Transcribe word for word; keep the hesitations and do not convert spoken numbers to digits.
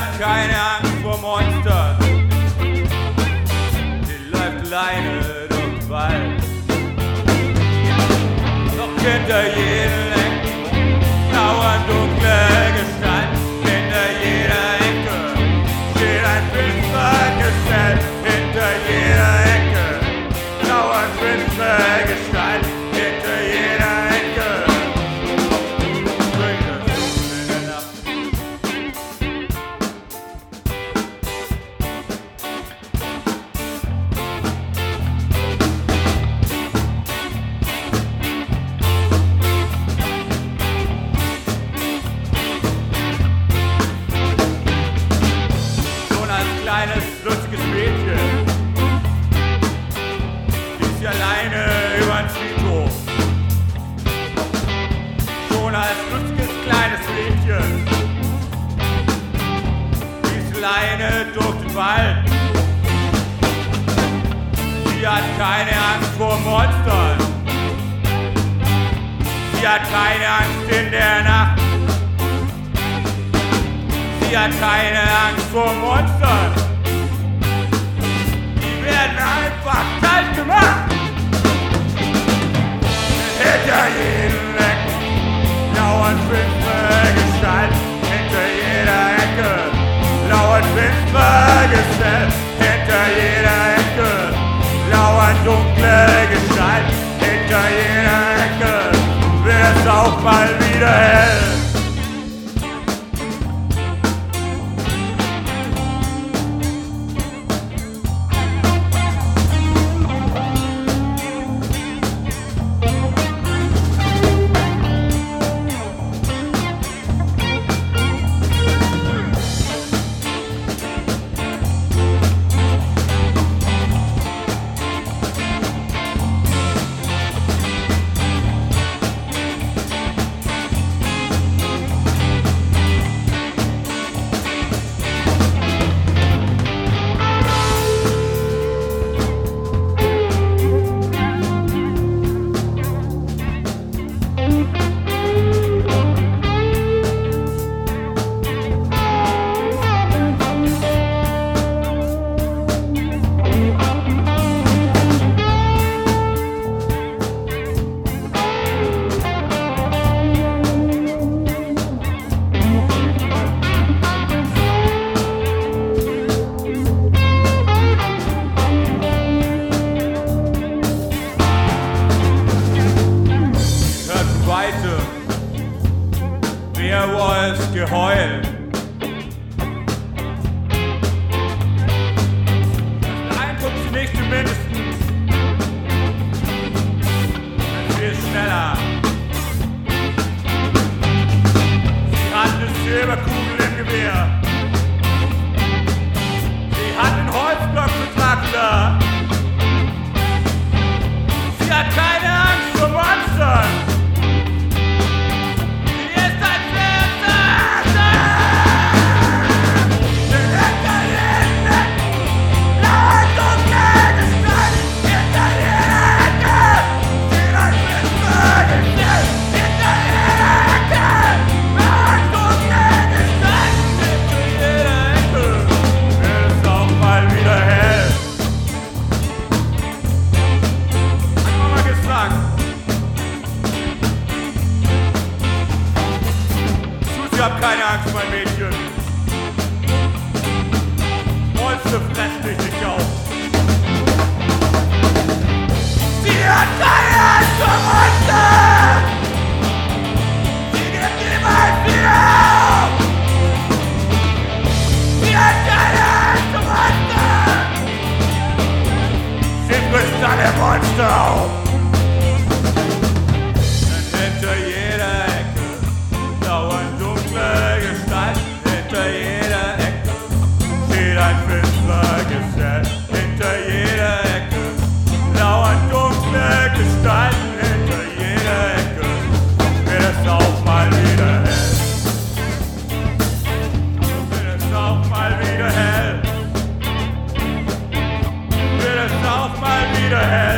hat keine Angst vor Monstern. Sie läuft alleine durch den Wald. Doch hinter jedem Ecken lauern dunkle Gestalten. Hinter jeder Ecke steht ein finsterer Gestalt. Hinter jeder Ecke lauern finstere Gestalten. Hinter jeder Ecke bringt das Dunkel in der Nacht. Schon als kleines, lustiges Mädchen lief sie alleine übern Friedhof. Schon als lustiges kleines Mädchen lief sie alleine durch den Wald. Sie hat keine Angst vor Monstern. Sie hat keine Angst in der Nacht. Sie hat keine Angst vor Monstern. Die werden einfach kalt gemacht. Hinter jedem Ecken lauern finstere Gestalten. Hinter jeder Ecke lauern finstere Gestalten. Hinter jeder Ecke lauern dunkle Gestalten. Hinter jeder Ecke wird es auch mal wieder hell. Werwolfsgeheul. Nein, guckt sie nicht zumindest. Viel schneller. Sie hat eine Silberkugel im Gewehr. Sie hat einen Holzblock für Traktor. Sie hat keine Angst vor Monstern. Ich hab keine Angst, mein Mädchen. Monster fressen dich nicht auf. Sie hat keine Angst vor Monster! Sie gibt niemals wieder auf! Sie hat keine Angst vor Monster! Sie frisst alle Monster auf! Und hinter jeder Ecke dauern dunkle Gestalten. Hinter jeder Ecke steht ein finsterer Gestalt. Hinter jeder Ecke lauern dunkle Gestalten. Hinter jeder Ecke wird es auch mal wieder hell. Wird es auch mal wieder hell. Wird es auch mal wieder hell.